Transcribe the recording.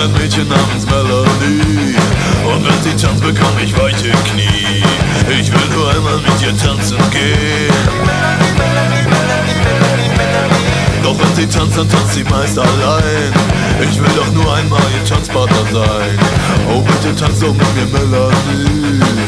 ein Mädchen namens Melanie. Und wenn sie tanzt, bekomm ich weiche Knie. Ich will nur einmal mit ihr tanzen gehen. Doch wenn sie tanzt, dann tanzt sie meist allein. Ich will doch nur einmal ihr Tanzpartner sein. Oh bitte tanz doch mit mir, Melanie.